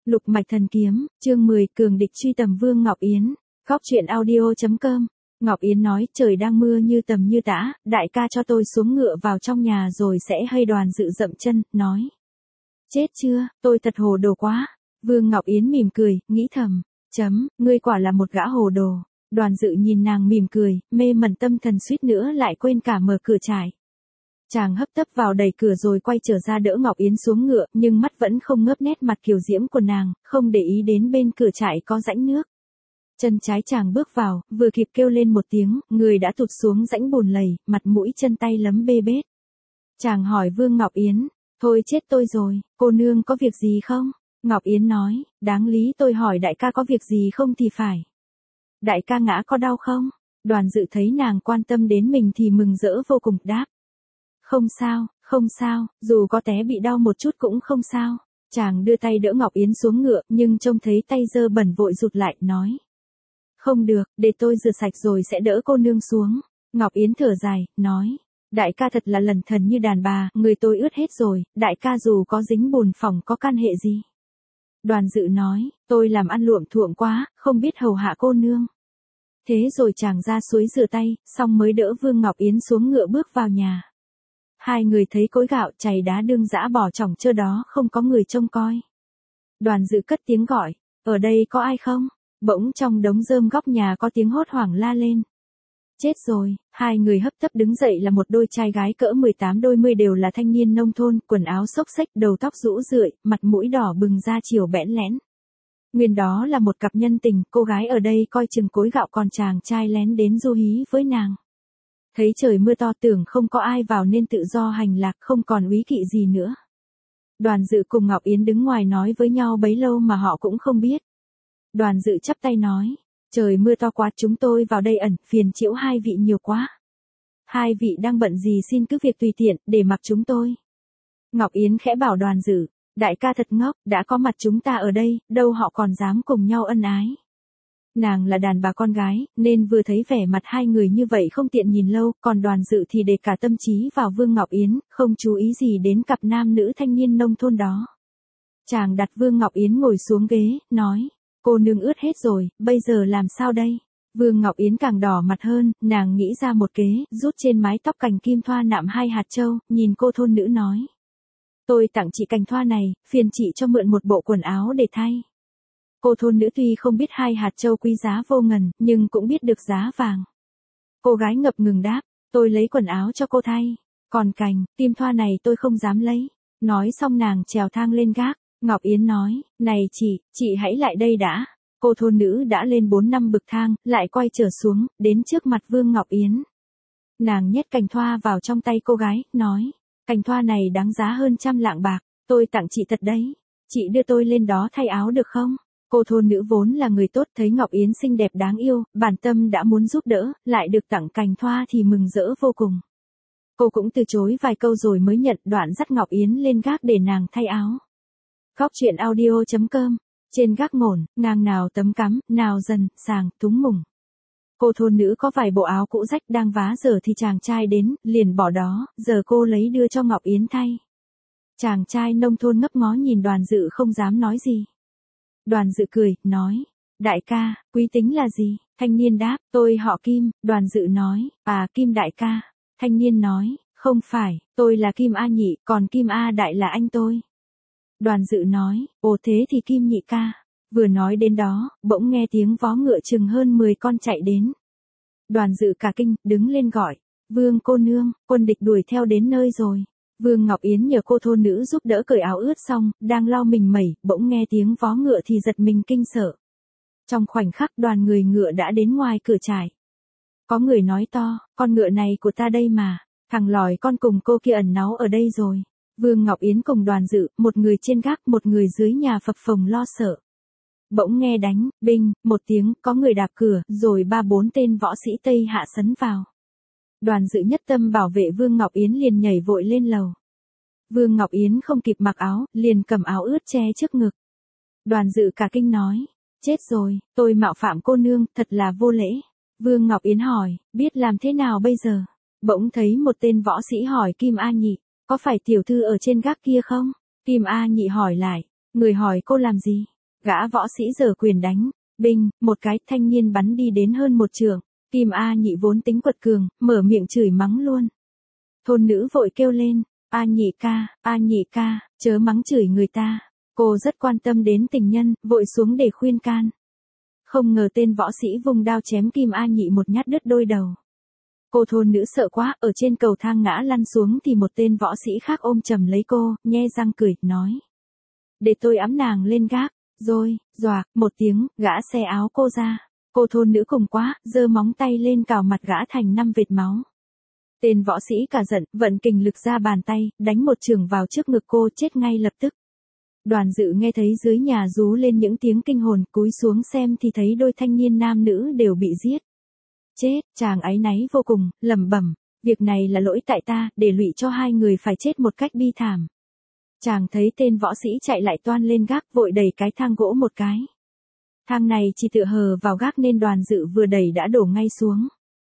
Lục mạch thần kiếm, chương 10, cường địch truy tầm Vương Ngọc Yến. Góc truyện audio.com. Ngọc Yến nói, trời đang mưa như tầm như tã, đại ca cho tôi xuống ngựa vào trong nhà rồi sẽ hay Đoàn Dự dậm chân, nói. Chết chưa, tôi thật hồ đồ quá. Vương Ngọc Yến mỉm cười, nghĩ thầm, ngươi quả là một gã hồ đồ. Đoàn Dự nhìn nàng mỉm cười, mê mẩn tâm thần suýt nữa lại quên cả mở cửa trại. Chàng hấp tấp vào đẩy cửa rồi quay trở ra đỡ Ngọc Yến xuống ngựa, nhưng mắt vẫn không ngớp nét mặt kiều diễm của nàng, không để ý đến bên cửa trại có rãnh nước. Chân trái chàng bước vào, vừa kịp kêu lên một tiếng, người đã tụt xuống rãnh bùn lầy, mặt mũi chân tay lấm bê bết. Chàng hỏi Vương Ngọc Yến, thôi chết tôi rồi, cô nương có việc gì không? Ngọc Yến nói, đáng lý tôi hỏi đại ca có việc gì không thì phải. Đại ca ngã có đau không? Đoàn Dự thấy nàng quan tâm đến mình thì mừng rỡ vô cùng, đáp. Không sao, dù có té bị đau một chút cũng không sao. Chàng đưa tay đỡ Ngọc Yến xuống ngựa, nhưng trông thấy tay dơ bẩn vội rụt lại, nói. Không được, để tôi rửa sạch rồi sẽ đỡ cô nương xuống. Ngọc Yến thở dài, nói. Đại ca thật là lẩn thần như đàn bà, người tôi ướt hết rồi, đại ca dù có dính bùn phỏng có can hệ gì. Đoàn Dự nói, tôi làm ăn luộm thuộm quá, không biết hầu hạ cô nương. Thế rồi chàng ra suối rửa tay, xong mới đỡ Vương Ngọc Yến xuống ngựa bước vào nhà. Hai người thấy cối gạo chày đá đương dã bỏ trỏng trơ đó không có người trông coi. Đoàn Dự cất tiếng gọi, ở đây có ai không? Bỗng trong đống rơm góc nhà có tiếng hốt hoảng la lên. Chết rồi, hai người hấp tấp đứng dậy là một đôi trai gái cỡ 18 đôi mươi đều là thanh niên nông thôn, quần áo xốc xếch, đầu tóc rũ rượi, mặt mũi đỏ bừng da chiều bẽn lẽn. Nguyên đó là một cặp nhân tình, cô gái ở đây coi chừng cối gạo còn chàng trai lén đến du hí với nàng. Thấy trời mưa to tưởng không có ai vào nên tự do hành lạc không còn úy kỵ gì nữa. Đoàn Dự cùng Ngọc Yến đứng ngoài nói với nhau bấy lâu mà họ cũng không biết. Đoàn Dự chắp tay nói, trời mưa to quá chúng tôi vào đây ẩn, phiền nhiễu hai vị nhiều quá. Hai vị đang bận gì xin cứ việc tùy tiện, để mặc chúng tôi. Ngọc Yến khẽ bảo Đoàn Dự, đại ca thật ngốc, đã có mặt chúng ta ở đây, đâu họ còn dám cùng nhau ân ái. Nàng là đàn bà con gái, nên vừa thấy vẻ mặt hai người như vậy không tiện nhìn lâu, còn Đoàn Dự thì để cả tâm trí vào Vương Ngọc Yến, không chú ý gì đến cặp nam nữ thanh niên nông thôn đó. Chàng đặt Vương Ngọc Yến ngồi xuống ghế, nói, cô nương ướt hết rồi, bây giờ làm sao đây? Vương Ngọc Yến càng đỏ mặt hơn, nàng nghĩ ra một kế, rút trên mái tóc cành kim thoa nạm 2 hạt châu, nhìn cô thôn nữ nói. Tôi tặng chị cành thoa này, phiền chị cho mượn một bộ quần áo để thay. Cô thôn nữ tuy không biết 2 hạt châu quý giá vô ngần, nhưng cũng biết được giá vàng. Cô gái ngập ngừng đáp, tôi lấy quần áo cho cô thay, còn cành, kim thoa này tôi không dám lấy. Nói xong nàng trèo thang lên gác, Ngọc Yến nói, này chị hãy lại đây đã. Cô thôn nữ đã lên 4 năm bậc thang, lại quay trở xuống, đến trước mặt Vương Ngọc Yến. Nàng nhét cành thoa vào trong tay cô gái, nói, cành thoa này đáng giá hơn 100 lạng bạc, tôi tặng chị thật đấy. Chị đưa tôi lên đó thay áo được không? Cô thôn nữ vốn là người tốt, thấy Ngọc Yến xinh đẹp đáng yêu, bản tâm đã muốn giúp đỡ, lại được tặng cành thoa thì mừng rỡ vô cùng. Cô cũng từ chối vài câu rồi mới nhận, đoạn dắt Ngọc Yến lên gác để nàng thay áo. Góc truyện audio.com. Trên gác ngổn, ngang nào tấm cắm, nào dần, sàng, túng mùng. Cô thôn nữ có vài bộ áo cũ rách đang vá dở thì chàng trai đến, liền bỏ đó, giờ cô lấy đưa cho Ngọc Yến thay. Chàng trai nông thôn ngấp ngó nhìn Đoàn Dự không dám nói gì. Đoàn Dự cười, nói, đại ca, quý tính là gì? Thanh niên đáp, tôi họ Kim. Đoàn Dự nói, à Kim đại ca. Thanh niên nói, không phải, tôi là Kim A Nhị, còn Kim A Đại là anh tôi. Đoàn Dự nói, ồ thế thì Kim Nhị ca. Vừa nói đến đó, bỗng nghe tiếng vó ngựa chừng hơn 10 con chạy đến. Đoàn Dự cả kinh, đứng lên gọi, Vương cô nương, quân địch đuổi theo đến nơi rồi. Vương Ngọc Yến nhờ cô thôn nữ giúp đỡ cởi áo ướt xong, đang lau mình mẩy, bỗng nghe tiếng vó ngựa thì giật mình kinh sợ. Trong khoảnh khắc đoàn người ngựa đã đến ngoài cửa trại. Có người nói to, con ngựa này của ta đây mà, thằng lòi con cùng cô kia ẩn náu ở đây rồi. Vương Ngọc Yến cùng Đoàn Dự, một người trên gác, một người dưới nhà phập phồng lo sợ. Bỗng nghe đánh, binh, một tiếng, có người đạp cửa, rồi 3-4 tên võ sĩ Tây Hạ sấn vào. Đoàn Dự nhất tâm bảo vệ Vương Ngọc Yến liền nhảy vội lên lầu. Vương Ngọc Yến không kịp mặc áo, liền cầm áo ướt che trước ngực. Đoàn Dự cả kinh nói, chết rồi, tôi mạo phạm cô nương, thật là vô lễ. Vương Ngọc Yến hỏi, biết làm thế nào bây giờ? Bỗng thấy một tên võ sĩ hỏi Kim A Nhị, có phải tiểu thư ở trên gác kia không? Kim A Nhị hỏi lại, người hỏi cô làm gì? Gã võ sĩ giở quyền đánh, binh, một cái thanh niên bắn đi đến hơn một trượng. Kim A Nhị vốn tính quật cường, mở miệng chửi mắng luôn. Thôn nữ vội kêu lên, A Nhị ca, chớ mắng chửi người ta. Cô rất quan tâm đến tình nhân, vội xuống để khuyên can. Không ngờ tên võ sĩ vùng đao chém Kim A Nhị một nhát đứt đôi đầu. Cô thôn nữ sợ quá, ở trên cầu thang ngã lăn xuống thì một tên võ sĩ khác ôm chầm lấy cô, nhe răng cười, nói. Để tôi ẵm nàng lên gác, rồi, doạc, một tiếng, gã xé áo cô ra. Cô thôn nữ cùng quá, giơ móng tay lên cào mặt gã thành 5 vệt máu. Tên võ sĩ cả giận, vận kình lực ra bàn tay, đánh một chưởng vào trước ngực cô, chết ngay lập tức. Đoàn Dự nghe thấy dưới nhà rú lên những tiếng kinh hồn, cúi xuống xem thì thấy đôi thanh niên nam nữ đều bị giết. Chết, chàng áy náy vô cùng, lẩm bẩm, việc này là lỗi tại ta, để lụy cho hai người phải chết một cách bi thảm. Chàng thấy tên võ sĩ chạy lại toan lên gác, vội đẩy cái thang gỗ một cái. Thang này chỉ tựa hờ vào gác nên Đoàn Dự vừa đẩy đã đổ ngay xuống.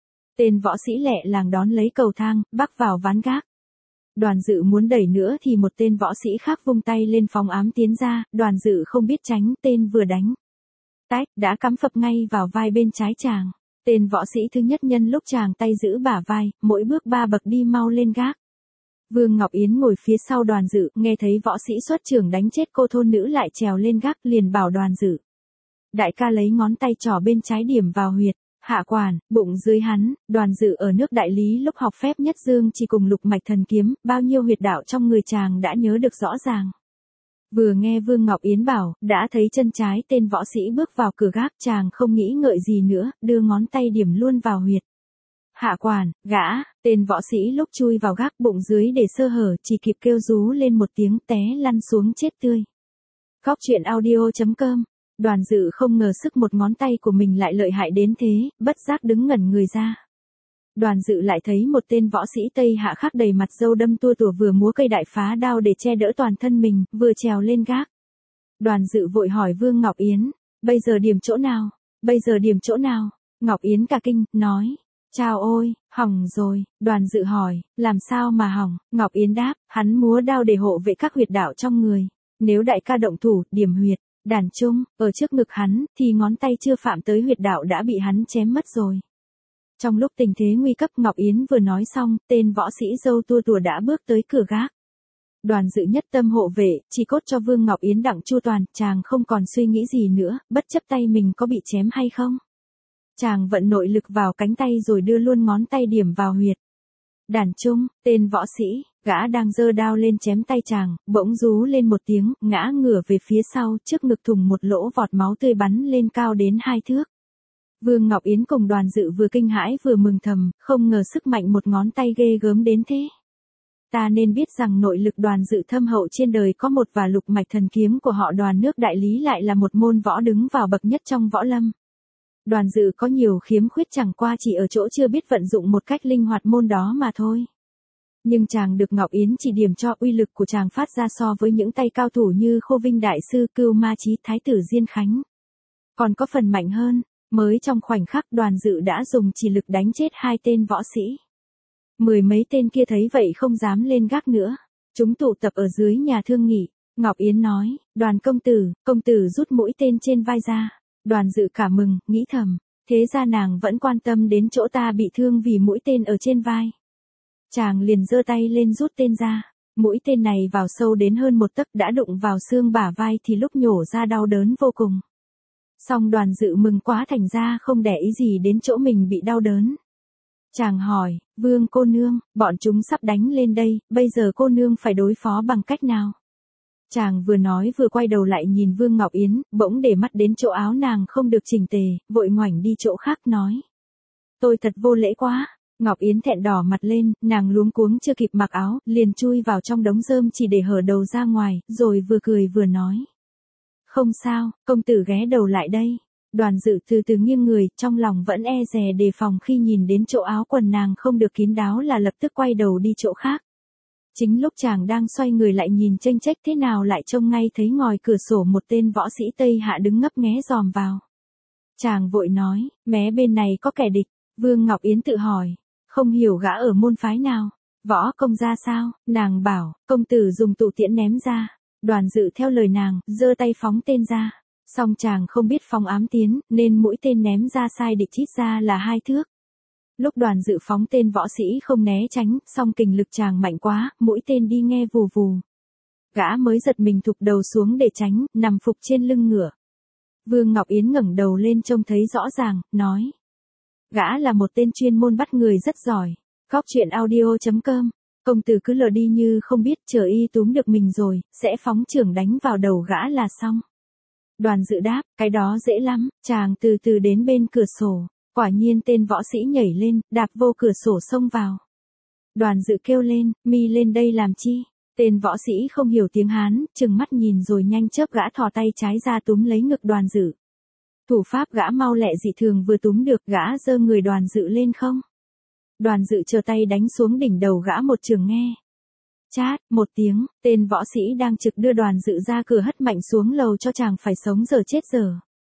Tên võ sĩ lẹ làng đón lấy cầu thang, bắc vào ván gác. Đoàn Dự muốn đẩy nữa thì một tên võ sĩ khác vung tay lên phóng ám tiến ra, Đoàn Dự không biết tránh, tên vừa đánh. Tách, đã cắm phập ngay vào vai bên trái chàng. Tên võ sĩ thứ nhất nhân lúc chàng tay giữ bả vai, mỗi bước 3 bậc đi mau lên gác. Vương Ngọc Yến ngồi phía sau Đoàn Dự, nghe thấy võ sĩ xuất chưởng đánh chết cô thôn nữ lại trèo lên gác, liền bảo Đoàn Dự. Đại ca lấy ngón tay trỏ bên trái điểm vào huyệt. Hạ quản, bụng dưới hắn. Đoàn Dự ở nước Đại Lý lúc học phép nhất dương chỉ cùng lục mạch thần kiếm, bao nhiêu huyệt đạo trong người chàng đã nhớ được rõ ràng. Vừa nghe Vương Ngọc Yến bảo, đã thấy chân trái tên võ sĩ bước vào cửa gác, chàng không nghĩ ngợi gì nữa, đưa ngón tay điểm luôn vào huyệt. Hạ quản, gã, tên võ sĩ lúc chui vào gác, bụng dưới để sơ hở, chỉ kịp kêu rú lên một tiếng, té lăn xuống chết tươi. Góc truyện audio.com. Đoàn Dự không ngờ sức một ngón tay của mình lại lợi hại đến thế, bất giác đứng ngẩn người ra. Đoàn Dự lại thấy một tên võ sĩ Tây Hạ khác đầy mặt râu đâm tua tủa vừa múa cây đại phá đao để che đỡ toàn thân mình, vừa trèo lên gác. Đoàn Dự vội hỏi Vương Ngọc Yến, bây giờ điểm chỗ nào? Ngọc Yến cả kinh, nói, chao ôi, hỏng rồi. Đoàn Dự hỏi, làm sao mà hỏng? Ngọc Yến đáp, hắn múa đao để hộ vệ các huyệt đạo trong người. Nếu đại ca động thủ, điểm huyệt. Đàn trung, ở trước ngực hắn, thì ngón tay chưa phạm tới huyệt đạo đã bị hắn chém mất rồi. Trong lúc tình thế nguy cấp, Ngọc Yến vừa nói xong, tên võ sĩ râu tua tủa đã bước tới cửa gác. Đoàn Dự nhất tâm hộ vệ, chỉ cốt cho Vương Ngọc Yến đặng chu toàn, chàng không còn suy nghĩ gì nữa, bất chấp tay mình có bị chém hay không. Chàng vận nội lực vào cánh tay rồi đưa luôn ngón tay điểm vào huyệt. Đàn trung, tên võ sĩ, gã đang giơ đao lên chém tay chàng, bỗng rú lên một tiếng, ngã ngửa về phía sau, trước ngực thùng một lỗ vọt máu tươi bắn lên cao đến 2 thước. Vương Ngọc Yến cùng Đoàn Dự vừa kinh hãi vừa mừng thầm, không ngờ sức mạnh một ngón tay ghê gớm đến thế. Ta nên biết rằng nội lực Đoàn Dự thâm hậu trên đời có một và lục mạch thần kiếm của họ Đoàn nước Đại Lý lại là một môn võ đứng vào bậc nhất trong võ lâm. Đoàn Dự có nhiều khiếm khuyết chẳng qua chỉ ở chỗ chưa biết vận dụng một cách linh hoạt môn đó mà thôi. Nhưng chàng được Ngọc Yến chỉ điểm cho, uy lực của chàng phát ra so với những tay cao thủ như Khô Vinh Đại Sư, Cưu Ma Chí, Thái tử Diên Khánh. Còn có phần mạnh hơn, mới trong khoảnh khắc Đoàn Dự đã dùng chỉ lực đánh chết 2 tên võ sĩ. 10 mấy tên kia thấy vậy không dám lên gác nữa. Chúng tụ tập ở dưới nhà thương nghị. Ngọc Yến nói, Đoàn công tử rút mũi tên trên vai ra. Đoàn Dự cả mừng, nghĩ thầm, thế ra nàng vẫn quan tâm đến chỗ ta bị thương vì mũi tên ở trên vai. Chàng liền giơ tay lên rút tên ra, mũi tên này vào sâu đến hơn 1 tấc, đã đụng vào xương bả vai thì lúc nhổ ra đau đớn vô cùng. Song Đoàn Dự mừng quá thành ra không để ý gì đến chỗ mình bị đau đớn. Chàng hỏi, Vương cô nương, bọn chúng sắp đánh lên đây, bây giờ cô nương phải đối phó bằng cách nào? Chàng vừa nói vừa quay đầu lại nhìn Vương Ngọc Yến, bỗng để mắt đến chỗ áo nàng không được chỉnh tề, vội ngoảnh đi chỗ khác nói. Tôi thật vô lễ quá. Ngọc Yến thẹn đỏ mặt lên, nàng luống cuống chưa kịp mặc áo, liền chui vào trong đống rơm chỉ để hở đầu ra ngoài, rồi vừa cười vừa nói. Không sao, công tử ghé đầu lại đây. Đoàn Dự từ từ nghiêng người, trong lòng vẫn e dè đề phòng khi nhìn đến chỗ áo quần nàng không được kín đáo là lập tức quay đầu đi chỗ khác. Chính lúc chàng đang xoay người lại nhìn chênh chếch thế nào lại trông ngay thấy ngoài cửa sổ một tên võ sĩ Tây Hạ đứng ngấp nghé dòm vào. Chàng vội nói, mé bên này có kẻ địch. Vương Ngọc Yến tự hỏi, không hiểu gã ở môn phái nào, võ công ra sao? Nàng bảo, công tử dùng tụ tiễn ném ra. Đoàn Dự theo lời nàng, giơ tay phóng tên ra. Song chàng không biết phóng ám tiến, nên mũi tên ném ra sai địch chít ra là 2 thước. Lúc Đoàn Dự phóng tên võ sĩ không né tránh, song kình lực chàng mạnh quá, mũi tên đi nghe vù vù. Gã mới giật mình thụp đầu xuống để tránh, nằm phục trên lưng ngựa. Vương Ngọc Yến ngẩng đầu lên trông thấy rõ ràng, nói. Gã là một tên chuyên môn bắt người rất giỏi. Góc truyện audio.com. Công tử cứ lờ đi như không biết, chờ y túm được mình rồi, sẽ phóng chưởng đánh vào đầu gã là xong. Đoàn Dự đáp, cái đó dễ lắm, chàng từ từ đến bên cửa sổ. Quả nhiên tên võ sĩ nhảy lên, đạp vô cửa sổ xông vào. Đoàn Dự kêu lên, mi lên đây làm chi? Tên võ sĩ không hiểu tiếng Hán, trừng mắt nhìn rồi nhanh chớp gã thò tay trái ra túm lấy ngực Đoàn Dự. Thủ pháp gã mau lẹ dị thường, vừa túm được gã giơ người Đoàn Dự lên không. Đoàn Dự chờ tay đánh xuống đỉnh đầu gã một chưởng nghe. Chát, một tiếng, tên võ sĩ đang trực đưa Đoàn Dự ra cửa hất mạnh xuống lầu cho chàng phải sống giờ chết giờ.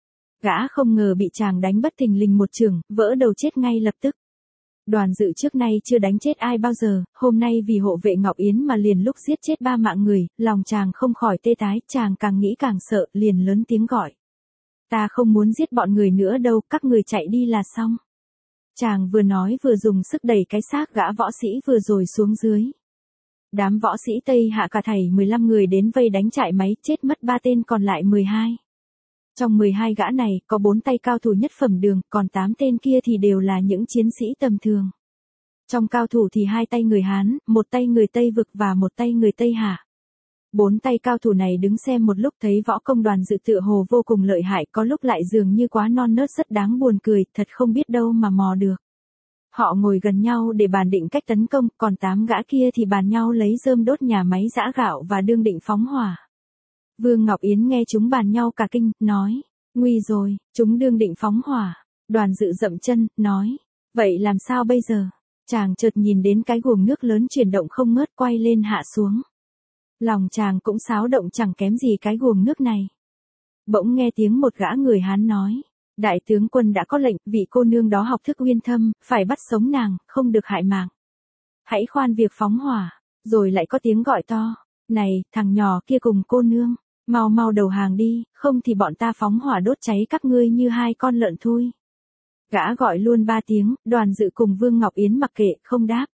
Gã không ngờ bị chàng đánh bất thình lình một chưởng, vỡ đầu chết ngay lập tức. Đoàn Dự trước nay chưa đánh chết ai bao giờ, hôm nay vì hộ vệ Ngọc Yến mà liền lúc giết chết 3 mạng người, lòng chàng không khỏi tê tái, chàng càng nghĩ càng sợ, liền lớn tiếng gọi. Ta không muốn giết bọn người nữa đâu, các người chạy đi là xong. Chàng vừa nói vừa dùng sức đẩy cái xác gã võ sĩ vừa rồi xuống dưới. Đám võ sĩ Tây Hạ cả thảy 15 người đến vây đánh chạy máy, chết mất 3 tên còn lại 12. Trong 12 gã này, có 4 tay cao thủ nhất phẩm đường, còn 8 tên kia thì đều là những chiến sĩ tầm thường. Trong cao thủ thì 2 tay người Hán, 1 tay người Tây Vực và 1 tay người Tây Hạ. 4 tay cao thủ này đứng xem một lúc thấy võ công Đoàn Dự tựa hồ vô cùng lợi hại, có lúc lại dường như quá non nớt rất đáng buồn cười, thật không biết đâu mà mò được. Họ ngồi gần nhau để bàn định cách tấn công, còn 8 gã kia thì bàn nhau lấy rơm đốt nhà máy giã gạo và đương định phóng hỏa. Vương Ngọc Yến nghe chúng bàn nhau cả kinh, nói, nguy rồi, chúng đương định phóng hỏa. Đoàn Dự dậm chân, nói, vậy làm sao bây giờ? Chàng chợt nhìn đến cái guồng nước lớn chuyển động không ngớt quay lên hạ xuống. Lòng chàng cũng xáo động chẳng kém gì cái guồng nước này. Bỗng nghe tiếng một gã người Hán nói, đại tướng quân đã có lệnh, vị cô nương đó học thức uyên thâm, phải bắt sống nàng, không được hại mạng. Hãy khoan việc phóng hỏa. Rồi lại có tiếng gọi to, này, thằng nhỏ kia cùng cô nương, mau mau đầu hàng đi, không thì bọn ta phóng hỏa đốt cháy các ngươi như 2 con lợn thui. Gã gọi luôn 3 tiếng, Đoàn Dự cùng Vương Ngọc Yến mặc kệ, không đáp.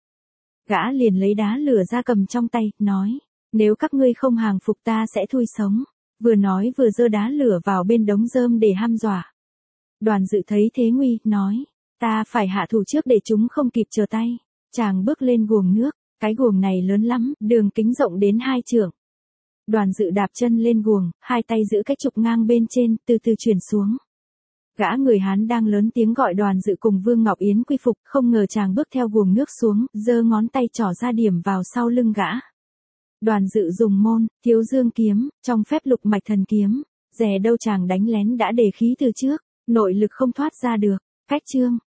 Gã liền lấy đá lửa ra cầm trong tay, nói, nếu các ngươi không hàng phục ta sẽ thui sống. Vừa nói vừa giơ đá lửa vào bên đống rơm để hăm dọa. Đoàn Dự thấy thế nguy, nói, ta phải hạ thủ trước để chúng không kịp trở tay. Chàng bước lên guồng nước, cái guồng này lớn lắm, đường kính rộng đến 2 trượng. Đoàn Dự đạp chân lên guồng, 2 tay giữ cái trục ngang bên trên, từ từ chuyển xuống. Gã người Hán đang lớn tiếng gọi Đoàn Dự cùng Vương Ngọc Yến quy phục, không ngờ chàng bước theo guồng nước xuống, giơ ngón tay trỏ ra điểm vào sau lưng gã. Đoàn Dự dùng môn, Thiếu Dương kiếm, trong phép lục mạch thần kiếm, dè đâu chàng đánh lén đã để khí từ trước, nội lực không thoát ra được. Cách chương